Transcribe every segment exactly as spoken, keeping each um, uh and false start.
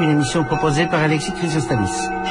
une émission proposée par Alexis Chrysostamis.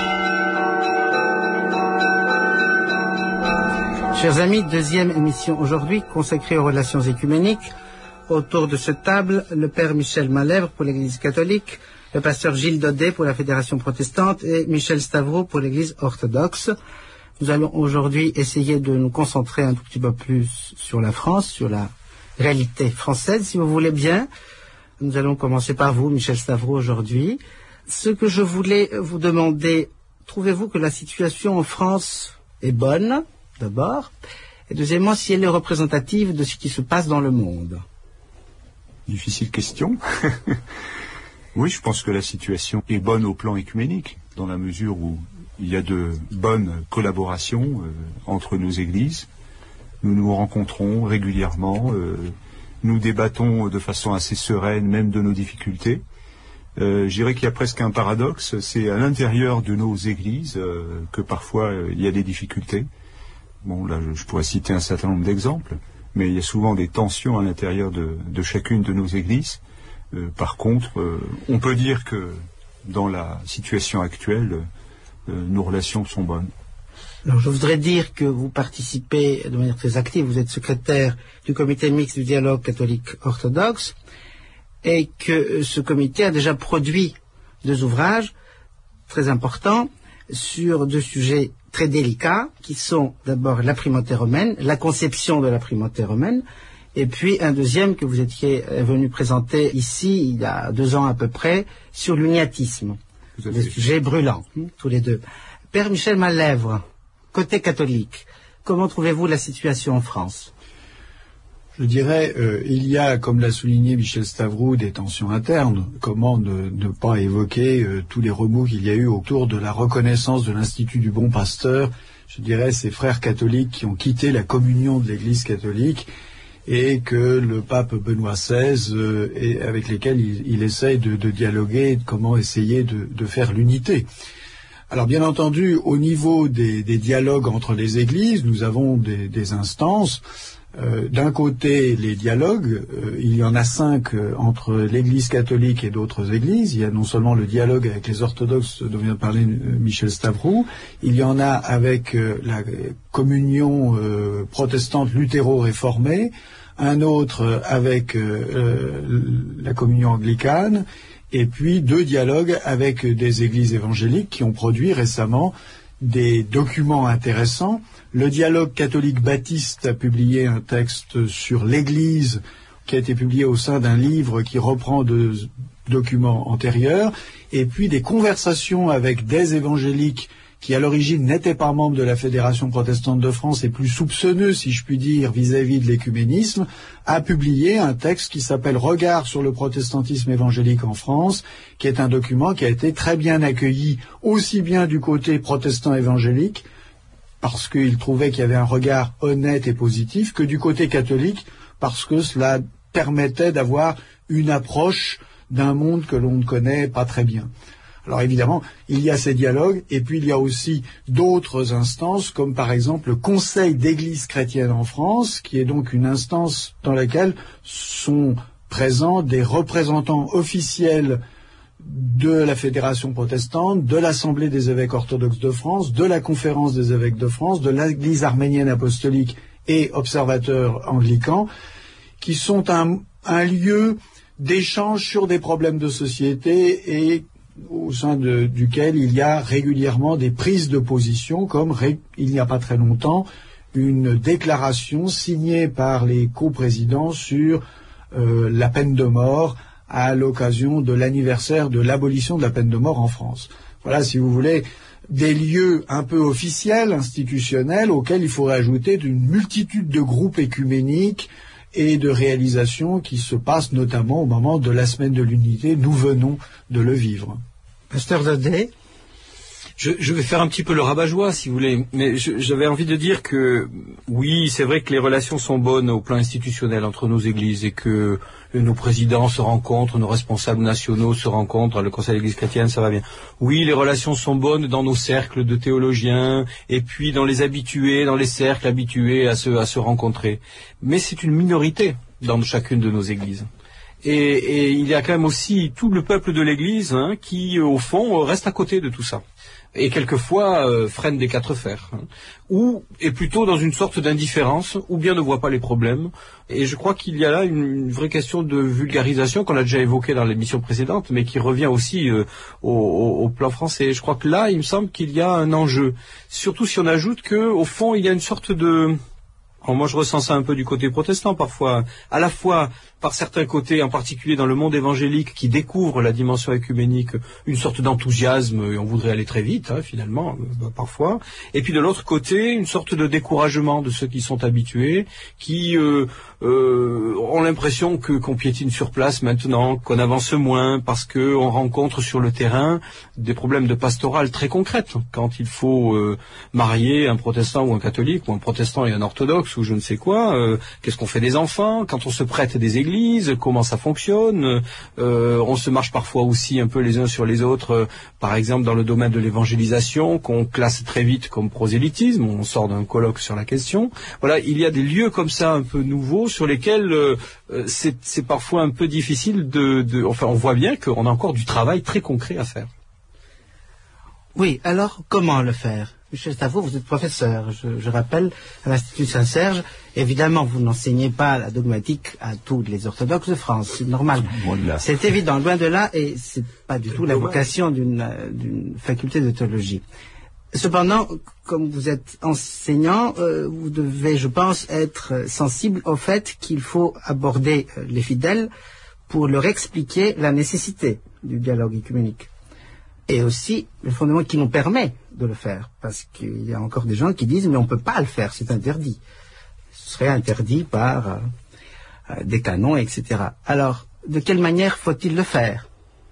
Chers amis, deuxième émission aujourd'hui consacrée aux relations écuméniques. Autour de cette table, le père Michel Malèvre pour l'Église catholique, le pasteur Gilles Daudet pour la Fédération protestante et Michel Stavro pour l'Église orthodoxe. Nous allons aujourd'hui essayer de nous concentrer un tout petit peu plus sur la France, sur la réalité française, si vous voulez bien. Nous allons commencer par vous, Michel Stavro, aujourd'hui. Ce que je voulais vous demander, trouvez-vous que la situation en France est bonne, d'abord, et deuxièmement, si elle est représentative de ce qui se passe dans le monde? Difficile question. Oui, je pense que la situation est bonne au plan écuménique, dans la mesure où il y a de bonnes collaborations euh, entre nos églises. Nous nous rencontrons régulièrement, euh, nous débattons de façon assez sereine, même de nos difficultés. Euh, je dirais qu'il y a presque un paradoxe, c'est à l'intérieur de nos églises euh, que parfois euh, il y a des difficultés. Bon, là, je, je pourrais citer un certain nombre d'exemples, mais il y a souvent des tensions à l'intérieur de, de chacune de nos églises. Euh, par contre, euh, on peut dire que dans la situation actuelle, euh, nos relations sont bonnes. Alors, je voudrais dire que vous participez de manière très active, vous êtes secrétaire du comité mixte du dialogue catholique orthodoxe, et que ce comité a déjà produit deux ouvrages très importants sur deux sujets très délicats, qui sont d'abord la primauté romaine, la conception de la primauté romaine, et puis un deuxième que vous étiez venu présenter ici, il y a deux ans à peu près, sur l'uniatisme. Des sujets brûlants, tous les deux. Père Michel Malèvre, côté catholique, comment trouvez-vous la situation en France? Je dirais, euh, il y a, comme l'a souligné Michel Stavro, des tensions internes. Comment ne, ne pas évoquer euh, tous les remous qu'il y a eu autour de la reconnaissance de l'Institut du Bon Pasteur. Je dirais, ces frères catholiques qui ont quitté la communion de l'Église catholique et que le pape Benoît seize, euh, et avec lesquels il, il essaye de, de dialoguer, de comment essayer de, de faire l'unité. Alors bien entendu, au niveau des, des dialogues entre les églises, nous avons des, des instances. Euh, d'un côté, les dialogues, euh, il y en a cinq euh, entre l'Église catholique et d'autres églises. Il y a non seulement le dialogue avec les orthodoxes dont vient de parler euh, Michel Stavro, il y en a avec euh, la communion euh, protestante luthéro-réformée, un autre avec euh, la communion anglicane, et puis deux dialogues avec des églises évangéliques qui ont produit récemment des documents intéressants. Le dialogue catholique baptiste a publié un texte sur l'Église qui a été publié au sein d'un livre qui reprend de documents antérieurs, et puis des conversations avec des évangéliques qui à l'origine n'étaient pas membres de la Fédération protestante de France et plus soupçonneux, si je puis dire, vis-à-vis de l'écuménisme, a publié un texte qui s'appelle « Regard sur le protestantisme évangélique en France », qui est un document qui a été très bien accueilli aussi bien du côté protestant évangélique, parce qu'il trouvait qu'il y avait un regard honnête et positif, que du côté catholique, parce que cela permettait d'avoir une approche d'un monde que l'on ne connaît pas très bien. Alors évidemment, il y a ces dialogues, et puis il y a aussi d'autres instances, comme par exemple le Conseil d'Église chrétienne en France, qui est donc une instance dans laquelle sont présents des représentants officiels de la Fédération protestante, de l'Assemblée des évêques orthodoxes de France, de la Conférence des évêques de France, de l'Église arménienne apostolique et observateurs anglicans, qui sont un, un lieu d'échange sur des problèmes de société et au sein de, duquel il y a régulièrement des prises de position, comme ré, il n'y a pas très longtemps, une déclaration signée par les coprésidents sur euh, la peine de mort à l'occasion de l'anniversaire de l'abolition de la peine de mort en France. Voilà, si vous voulez, des lieux un peu officiels, institutionnels, auxquels il faudrait ajouter une multitude de groupes écuméniques et de réalisations qui se passent notamment au moment de la semaine de l'unité. Nous venons de le vivre. Pasteur Daudet. Je, je vais faire un petit peu le rabat-joie, si vous voulez, mais je, j'avais envie de dire que, oui, c'est vrai que les relations sont bonnes au plan institutionnel entre nos églises et que nos présidents se rencontrent, nos responsables nationaux se rencontrent, le Conseil de l'Église chrétienne, ça va bien. Oui, les relations sont bonnes dans nos cercles de théologiens et puis dans les habitués, dans les cercles habitués à se, à se rencontrer. Mais c'est une minorité dans chacune de nos églises. Et, et il y a quand même aussi tout le peuple de l'Église hein, qui, au fond, reste à côté de tout ça. Et quelquefois euh, freine des quatre fers, hein, ou est plutôt dans une sorte d'indifférence, ou bien ne voit pas les problèmes. Et je crois qu'il y a là une, une vraie question de vulgarisation qu'on a déjà évoquée dans l'émission précédente, mais qui revient aussi euh, au, au, au plan français. Je crois que là, il me semble qu'il y a un enjeu, surtout si on ajoute que, au fond, il y a une sorte de... Alors moi, je ressens ça un peu du côté protestant parfois, à la fois par certains côtés, en particulier dans le monde évangélique, qui découvre la dimension œcuménique, une sorte d'enthousiasme, et on voudrait aller très vite, hein, finalement, euh, parfois. Et puis de l'autre côté, une sorte de découragement de ceux qui sont habitués, qui euh, euh, ont l'impression que qu'on piétine sur place maintenant, qu'on avance moins, parce qu'on rencontre sur le terrain des problèmes de pastoral très concrètes. Quand il faut euh, marier un protestant ou un catholique, ou un protestant et un orthodoxe, ou je ne sais quoi, euh, qu'est-ce qu'on fait des enfants, quand on se prête des églises, comment ça fonctionne, euh, on se marche parfois aussi un peu les uns sur les autres, euh, par exemple dans le domaine de l'évangélisation, qu'on classe très vite comme prosélytisme, on sort d'un colloque sur la question. Voilà, il y a des lieux comme ça un peu nouveaux sur lesquels euh, c'est, c'est parfois un peu difficile de, de... Enfin, on voit bien qu'on a encore du travail très concret à faire. Oui, alors comment le faire ? Michel Stavroud, vous êtes professeur, je, je rappelle, à l'Institut Saint-Serge. Évidemment, vous n'enseignez pas la dogmatique à tous les orthodoxes de France, c'est normal. C'est évident, loin de là, et c'est pas du tout la vocation d'une, d'une faculté de théologie. Cependant, comme vous êtes enseignant, euh, vous devez, je pense, être sensible au fait qu'il faut aborder euh, les fidèles pour leur expliquer la nécessité du dialogue œcuménique. Et aussi le fondement qui nous permet de le faire, parce qu'il y a encore des gens qui disent mais on ne peut pas le faire, c'est interdit. Ce serait interdit par euh, euh, des canons, et cetera. Alors, de quelle manière faut-il le faire ?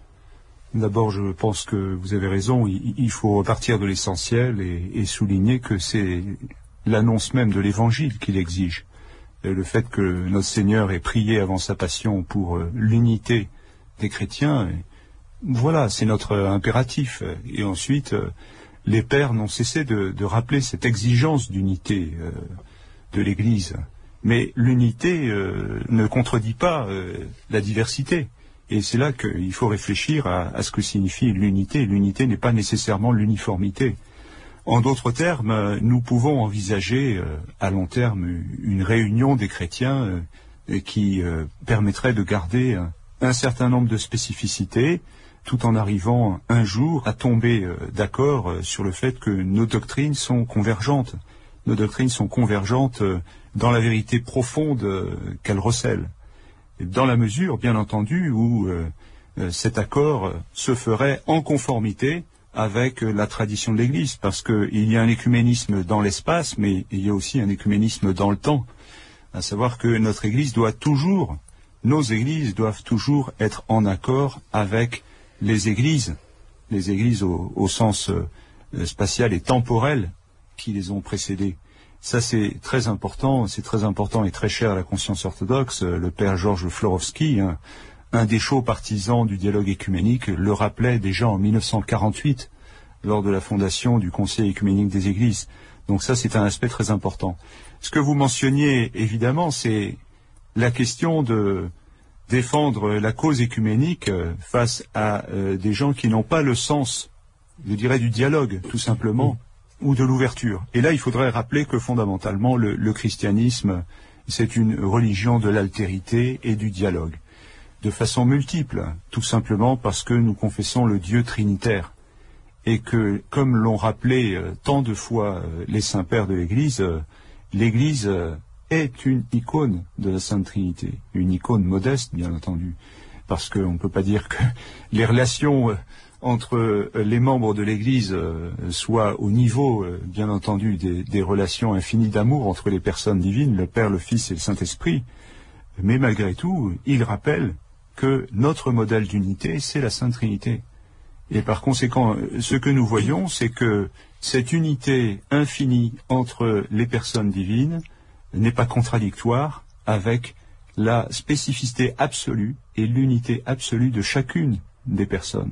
D'abord, je pense que vous avez raison, il, il faut repartir de l'essentiel et, et souligner que c'est l'annonce même de l'Évangile qui l'exige. Le fait que notre Seigneur ait prié avant sa passion pour euh, l'unité des chrétiens, et, voilà, c'est notre impératif. Et ensuite, euh, les pères n'ont cessé de, de rappeler cette exigence d'unité euh, de l'Église. Mais l'unité euh, ne contredit pas euh, la diversité. Et c'est là qu'il faut réfléchir à, à ce que signifie l'unité. L'unité n'est pas nécessairement l'uniformité. En d'autres termes, nous pouvons envisager euh, à long terme une réunion des chrétiens euh, qui euh, permettrait de garder un, un certain nombre de spécificités, tout en arrivant un jour à tomber euh, d'accord euh, sur le fait que nos doctrines sont convergentes. Nos doctrines sont convergentes euh, dans la vérité profonde euh, qu'elles recèlent. Et dans la mesure, bien entendu, où euh, euh, cet accord euh, se ferait en conformité avec euh, la tradition de l'Église, parce qu'il y a un écuménisme dans l'espace, mais il y a aussi un écuménisme dans le temps. À savoir que notre Église doit toujours, nos Églises doivent toujours être en accord avec les églises, les églises au, au sens euh, spatial et temporel qui les ont précédées. Ça, c'est très important, c'est très important et très cher à la conscience orthodoxe. Le père Georges Florovski, un, un des chauds partisans du dialogue écuménique, le rappelait déjà en mille neuf cent quarante-huit, lors de la fondation du Conseil écuménique des Églises. Donc ça, c'est un aspect très important. Ce que vous mentionniez, évidemment, c'est la question de défendre la cause écuménique face à euh, des gens qui n'ont pas le sens, je dirais, du dialogue, tout simplement, ou de l'ouverture. Et là, il faudrait rappeler que fondamentalement, le, le christianisme, c'est une religion de l'altérité et du dialogue, de façon multiple, tout simplement parce que nous confessons le Dieu trinitaire. Et que, comme l'ont rappelé euh, tant de fois euh, les saints pères de l'Église, euh, l'Église euh, est une icône de la Sainte Trinité, une icône modeste, bien entendu, parce qu'on ne peut pas dire que les relations euh, entre euh, les membres de l'Église euh, soient au niveau, euh, bien entendu, des, des relations infinies d'amour entre les personnes divines, le Père, le Fils et le Saint-Esprit. Mais malgré tout, il rappelle que notre modèle d'unité, c'est la Sainte Trinité. Et par conséquent, ce que nous voyons, c'est que cette unité infinie entre les personnes divines n'est pas contradictoire avec la spécificité absolue et l'unité absolue de chacune des personnes.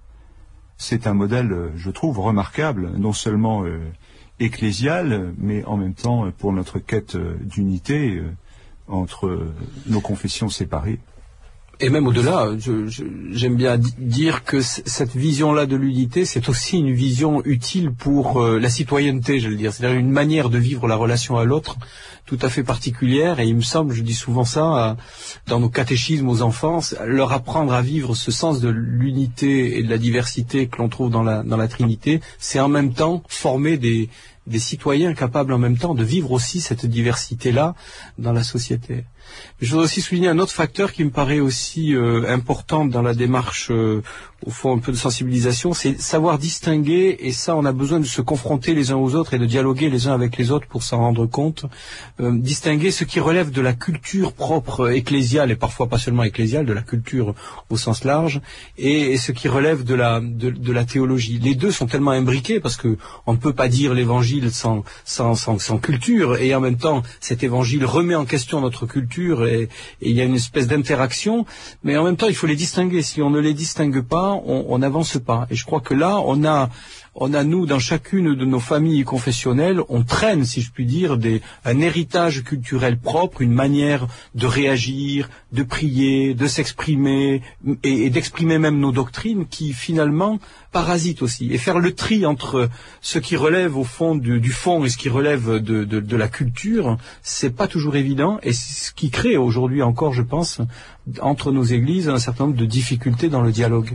C'est un modèle, je trouve, remarquable, non seulement euh, ecclésial, mais en même temps pour notre quête d'unité euh, entre nos confessions séparées. Et même au-delà, je, je, j'aime bien d- dire que c- cette vision-là de l'unité, c'est aussi une vision utile pour euh, la citoyenneté, je veux dire. C'est-à-dire une manière de vivre la relation à l'autre tout à fait particulière. Et il me semble, je dis souvent ça, euh, dans nos catéchismes aux enfants, leur apprendre à vivre ce sens de l'unité et de la diversité que l'on trouve dans la, dans la Trinité, c'est en même temps former des, des citoyens capables en même temps de vivre aussi cette diversité-là dans la société. Je voudrais aussi souligner un autre facteur qui me paraît aussi euh, important dans la démarche, euh, au fond, un peu de sensibilisation, c'est savoir distinguer, et ça, on a besoin de se confronter les uns aux autres et de dialoguer les uns avec les autres pour s'en rendre compte, euh, distinguer ce qui relève de la culture propre ecclésiale, et parfois pas seulement ecclésiale, de la culture au sens large, et, et ce qui relève de la, de, de la théologie. Les deux sont tellement imbriqués, parce que on ne peut pas dire l'évangile sans, sans, sans, sans culture, et en même temps, cet évangile remet en question notre culture, et, et il y a une espèce d'interaction, mais en même temps il faut les distinguer. Si on ne les distingue pas, on n'avance pas. Et je crois que là, on a, on a nous, dans chacune de nos familles confessionnelles, on traîne, si je puis dire, des, un héritage culturel propre, une manière de réagir, de prier, de s'exprimer, et, et d'exprimer même nos doctrines qui finalement parasitent aussi. Et faire le tri entre ce qui relève au fond du, du fond et ce qui relève de, de, de la culture, c'est pas toujours évident, et c'est ce qui crée aujourd'hui encore, je pense, entre nos églises, un certain nombre de difficultés dans le dialogue.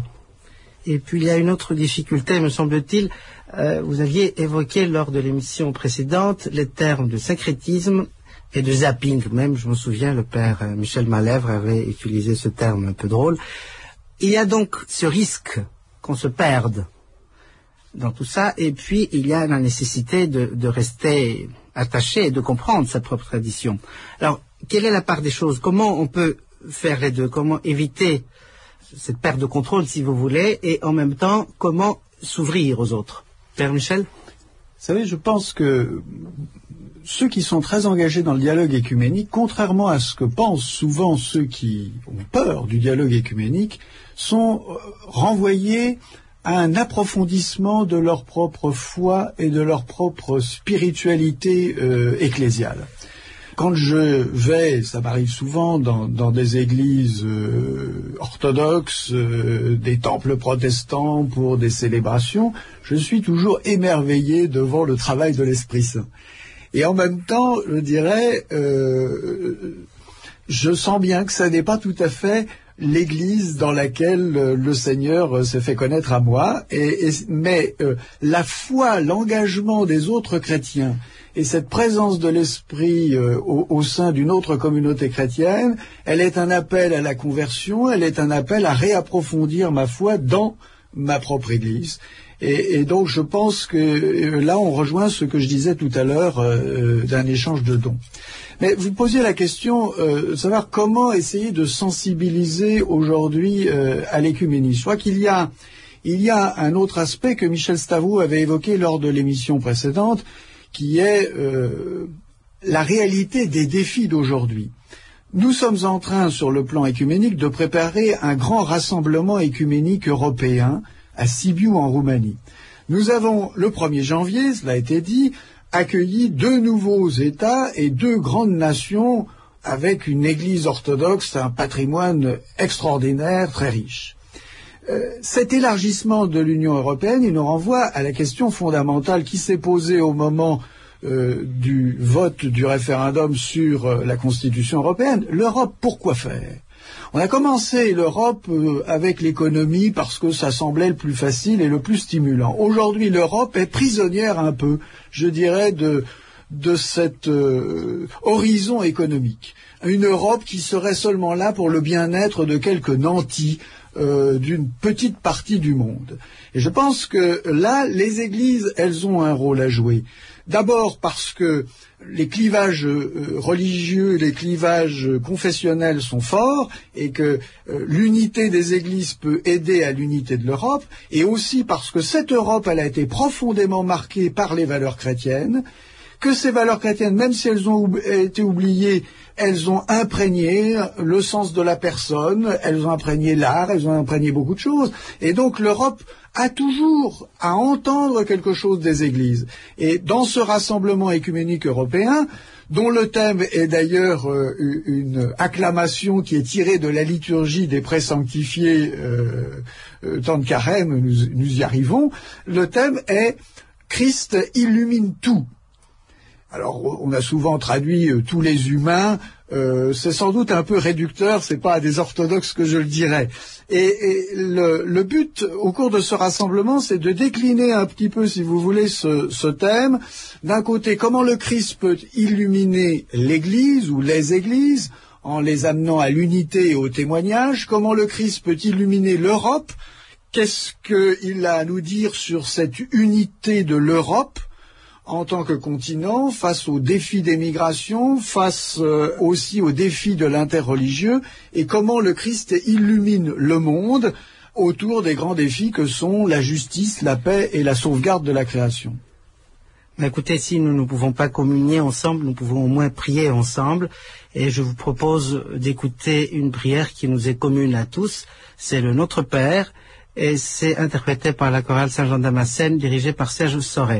Et puis il y a une autre difficulté, me semble-t-il. Euh, vous aviez évoqué lors de l'émission précédente les termes de syncrétisme et de zapping. Même, je me souviens, le père euh, Michel Malèvre avait utilisé ce terme un peu drôle. Il y a donc ce risque qu'on se perde dans tout ça, et puis il y a la nécessité de, de rester attaché et de comprendre sa propre tradition. Alors, quelle est la part des choses? Comment on peut faire les deux? Comment éviter cette perte de contrôle, si vous voulez, et en même temps, comment s'ouvrir aux autres? Père Michel? Vous savez, je pense que ceux qui sont très engagés dans le dialogue écuménique, contrairement à ce que pensent souvent ceux qui ont peur du dialogue écuménique, sont renvoyés à un approfondissement de leur propre foi et de leur propre spiritualité euh, ecclésiale. Quand je vais, ça m'arrive souvent, dans, dans des églises euh, orthodoxes, euh, des temples protestants pour des célébrations, je suis toujours émerveillé devant le travail de l'Esprit Saint. Et en même temps, je dirais, euh, je sens bien que ça n'est pas tout à fait l'église dans laquelle le Seigneur s'est fait connaître à moi, et, et, mais euh, la foi, l'engagement des autres chrétiens, et cette présence de l'esprit euh, au, au sein d'une autre communauté chrétienne, elle est un appel à la conversion, elle est un appel à réapprofondir ma foi dans ma propre Église. Et, et donc je pense que euh, là on rejoint ce que je disais tout à l'heure euh, d'un échange de dons. Mais vous posiez la question euh, de savoir comment essayer de sensibiliser aujourd'hui euh, à l'écuménisme. Je crois qu'il y a, il y a un autre aspect que Michel Stavrou avait évoqué lors de l'émission précédente, qui est euh, la réalité des défis d'aujourd'hui. Nous sommes en train, sur le plan écuménique, de préparer un grand rassemblement écuménique européen à Sibiu, en Roumanie. Nous avons, le premier janvier, cela a été dit, accueilli deux nouveaux États et deux grandes nations avec une église orthodoxe, un patrimoine extraordinaire, très riche. Euh, cet élargissement de l'Union européenne, il nous renvoie à la question fondamentale qui s'est posée au moment euh, du vote du référendum sur euh, la Constitution européenne. L'Europe, pourquoi faire? On a commencé l'Europe euh, avec l'économie parce que ça semblait le plus facile et le plus stimulant. Aujourd'hui, l'Europe est prisonnière un peu, je dirais, de, de cet euh, horizon économique. Une Europe qui serait seulement là pour le bien-être de quelques nantis euh, d'une petite partie du monde. Et je pense que là, les églises, elles ont un rôle à jouer. D'abord parce que les clivages euh, religieux, les clivages confessionnels sont forts et que euh, l'unité des églises peut aider à l'unité de l'Europe, et aussi parce que cette Europe, elle a été profondément marquée par les valeurs chrétiennes, que ces valeurs chrétiennes, même si elles ont oub- été oubliées, elles ont imprégné le sens de la personne, elles ont imprégné l'art, elles ont imprégné beaucoup de choses. Et donc l'Europe a toujours à entendre quelque chose des églises. Et dans ce rassemblement écuménique européen, dont le thème est d'ailleurs euh, une acclamation qui est tirée de la liturgie des pré-sanctifiés euh, euh, temps de carême, nous, nous y arrivons. Le thème est « Christ illumine tout ». Alors, on a souvent traduit euh, tous les humains, euh, c'est sans doute un peu réducteur, c'est pas à des orthodoxes que je le dirais. Et, et le, le but, au cours de ce rassemblement, c'est de décliner un petit peu, si vous voulez, ce, ce thème. D'un côté, comment le Christ peut illuminer l'Église ou les Églises, en les amenant à l'unité et au témoignage, comment le Christ peut illuminer l'Europe, qu'est-ce qu'il a à nous dire sur cette unité de l'Europe, en tant que continent, face aux défis des migrations, face euh, aussi aux défis de l'interreligieux, et comment le Christ illumine le monde autour des grands défis que sont la justice, la paix et la sauvegarde de la création. Mais écoutez, si nous ne pouvons pas communier ensemble, nous pouvons au moins prier ensemble, et je vous propose d'écouter une prière qui nous est commune à tous, c'est le Notre Père, et c'est interprété par la chorale Saint-Jean-Damascène, dirigée par Serge Sauret.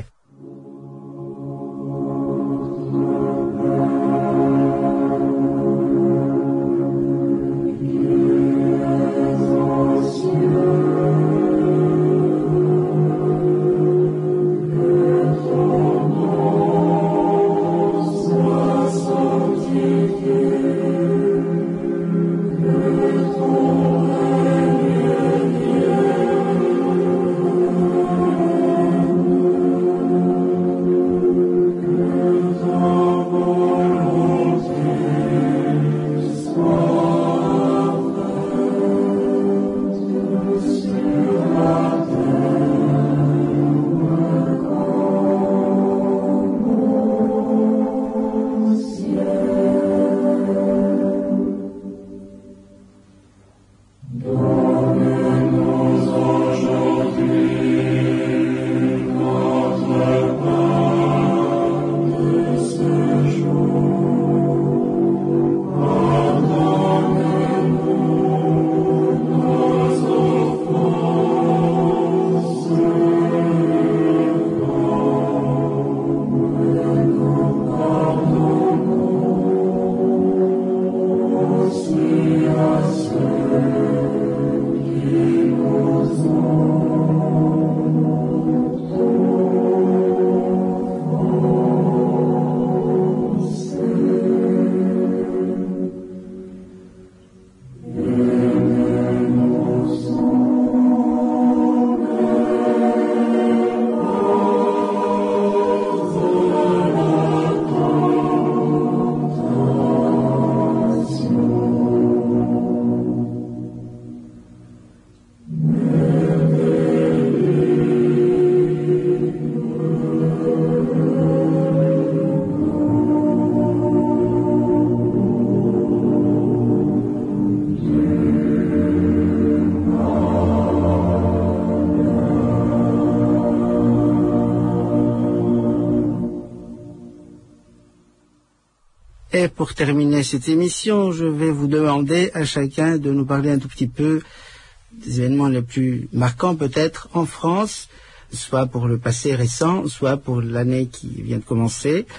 Et pour terminer cette émission, je vais vous demander à chacun de nous parler un tout petit peu des événements les plus marquants peut-être en France, soit pour le passé récent, soit pour l'année qui vient de commencer,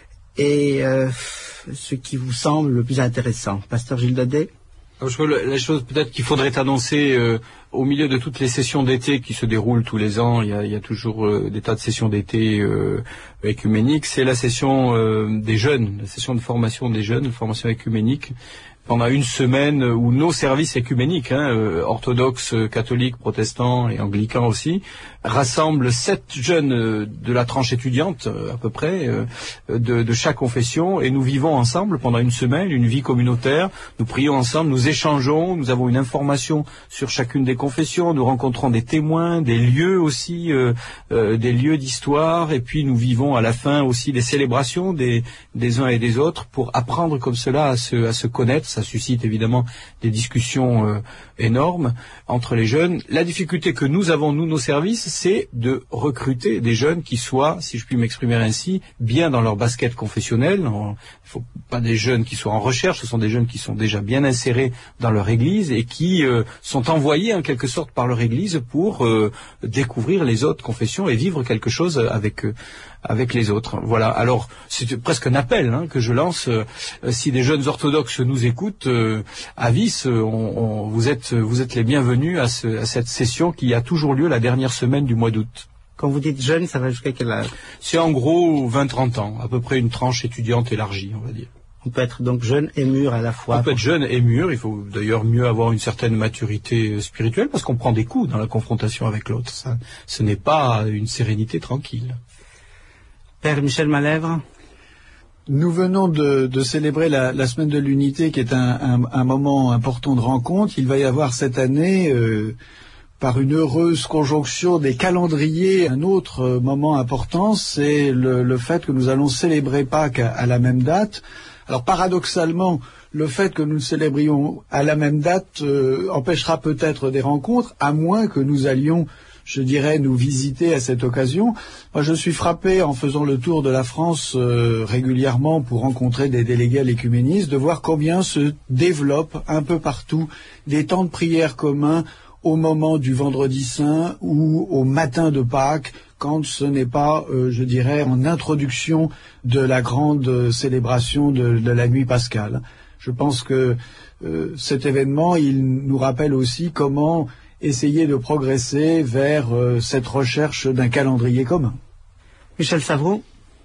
et euh, ce qui vous semble le plus intéressant. Pasteur Gilles Daudet. Je crois que la chose peut-être qu'il faudrait annoncer euh, au milieu de toutes les sessions d'été qui se déroulent tous les ans, il y a, il y a toujours euh, des tas de sessions d'été euh, écuméniques, c'est la session euh, des jeunes, la session de formation des jeunes, formation écuménique, pendant une semaine où nos services écuméniques, hein, euh, orthodoxes, catholiques, protestants et anglicans aussi, rassemblent sept jeunes euh, de la tranche étudiante euh, à peu près euh, de, de chaque confession, et nous vivons ensemble pendant une semaine une vie communautaire. Nous prions ensemble, nous échangeons, nous avons une information sur chacune des confessions, nous rencontrons des témoins, des lieux aussi, euh, euh, des lieux d'histoire, et puis nous vivons à la fin aussi des célébrations des, des uns et des autres pour apprendre comme cela à se, à se connaître. Ça suscite évidemment des discussions euh, énormes entre les jeunes. La difficulté que nous avons, nous, nos services, c'est de recruter des jeunes qui soient, si je puis m'exprimer ainsi, bien dans leur basket confessionnel. Il ne faut pas des jeunes qui soient en recherche, ce sont des jeunes qui sont déjà bien insérés dans leur église et qui euh, sont envoyés en quelque quelque sorte par leur Église pour euh, découvrir les autres confessions et vivre quelque chose avec euh, avec les autres. Voilà. Alors c'est presque un appel hein, que je lance. Euh, si des jeunes orthodoxes nous écoutent, euh, à Vis, euh, on, on, vous êtes vous êtes les bienvenus à, ce, à cette session qui a toujours lieu la dernière semaine du mois d'août. Quand vous dites jeune, ça va jusqu'à quel âge? C'est en gros vingt trente ans, à peu près une tranche étudiante élargie, on va dire. On peut être donc jeune et mûr à la fois. On peut être jeune et mûr, il faut d'ailleurs mieux avoir une certaine maturité spirituelle parce qu'on prend des coups dans la confrontation avec l'autre. Ça, ce n'est pas une sérénité tranquille. Père Michel Malèvre. Nous venons de, de célébrer la, la semaine de l'unité qui est un, un, un moment important de rencontre. Il va y avoir cette année, euh, par une heureuse conjonction des calendriers, un autre moment important, c'est le, le fait que nous allons célébrer Pâques à, à la même date. Alors paradoxalement, le fait que nous le célébrions à la même date euh, empêchera peut-être des rencontres, à moins que nous allions, je dirais, nous visiter à cette occasion. Moi, je suis frappé, en faisant le tour de la France euh, régulièrement pour rencontrer des délégués à l'écuménisme, de voir combien se développent un peu partout des temps de prière communs au moment du Vendredi Saint ou au matin de Pâques, quand ce n'est pas, euh, je dirais, en introduction de la grande euh, célébration de, de la nuit pascale. Je pense que euh, cet événement, il nous rappelle aussi comment essayer de progresser vers euh, cette recherche d'un calendrier commun. Michel Stavroux.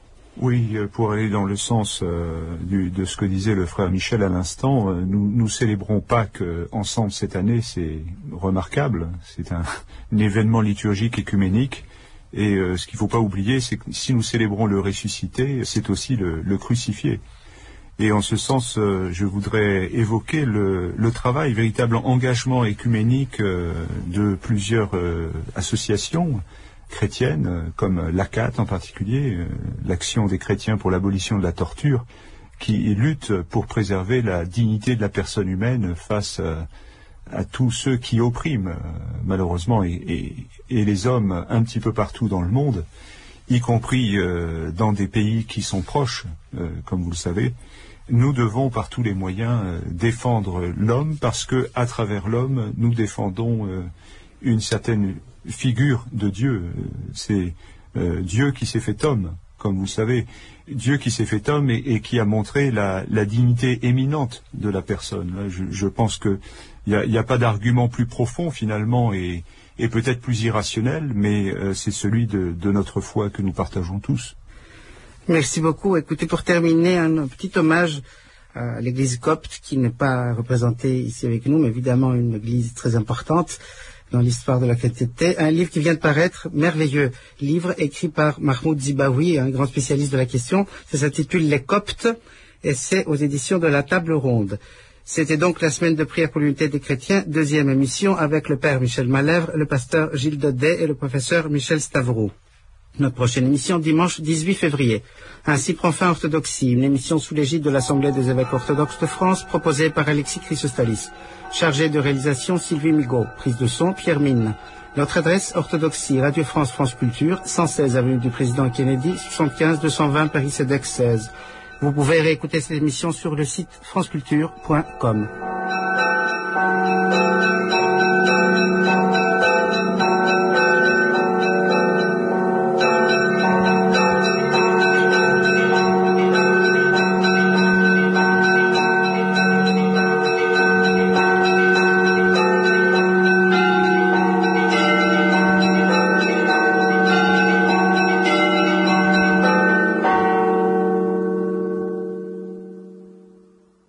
Oui, pour aller dans le sens euh, du, de ce que disait le frère Michel à l'instant, euh, nous, nous célébrons Pâques euh, ensemble cette année, c'est remarquable, c'est un, un événement liturgique écuménique, et euh, ce qu'il ne faut pas oublier, c'est que si nous célébrons le ressuscité, c'est aussi le, le crucifié. Et en ce sens, euh, je voudrais évoquer le, le travail, véritable engagement écuménique euh, de plusieurs euh, associations chrétiennes, comme l'A C A T en particulier, euh, l'Action des chrétiens pour l'abolition de la torture, qui lutte pour préserver la dignité de la personne humaine face à, à tous ceux qui oppriment, euh, malheureusement, et, et, et les hommes un petit peu partout dans le monde, y compris euh, dans des pays qui sont proches, euh, comme vous le savez. Nous devons par tous les moyens euh, défendre l'homme, parce que à travers l'homme, nous défendons euh, une certaine figure de Dieu. C'est euh, Dieu qui s'est fait homme, comme vous le savez. Dieu qui s'est fait homme et, et qui a montré la, la dignité éminente de la personne. Là, je, je pense que il n'y a, a pas d'argument plus profond finalement et, et peut-être plus irrationnel, mais euh, c'est celui de, de notre foi que nous partageons tous. Merci beaucoup. Écoutez, pour terminer, un petit hommage à l'église copte qui n'est pas représentée ici avec nous, mais évidemment une église très importante dans l'histoire de la chrétienté. Un livre qui vient de paraître, merveilleux livre, écrit par Mahmoud Zibaoui, un grand spécialiste de la question. Ça s'intitule Les Coptes et c'est aux éditions de la Table Ronde. C'était donc la semaine de prière pour l'unité des chrétiens, deuxième émission avec le père Michel Malèvre, le pasteur Gilles Daudet et le professeur Michel Stavroux. Notre prochaine émission dimanche dix-huit février. Ainsi prend fin Orthodoxie, une émission sous l'égide de l'Assemblée des évêques orthodoxes de France, proposée par Alexis Chrysostalis. Chargé de réalisation Sylvie Migaud. Prise de son Pierre Mine. Notre adresse Orthodoxie, Radio France France Culture, cent seize avenue du Président Kennedy, soixante-quinze deux cent vingt Paris Cedex seize. Vous pouvez réécouter cette émission sur le site franceculture point com.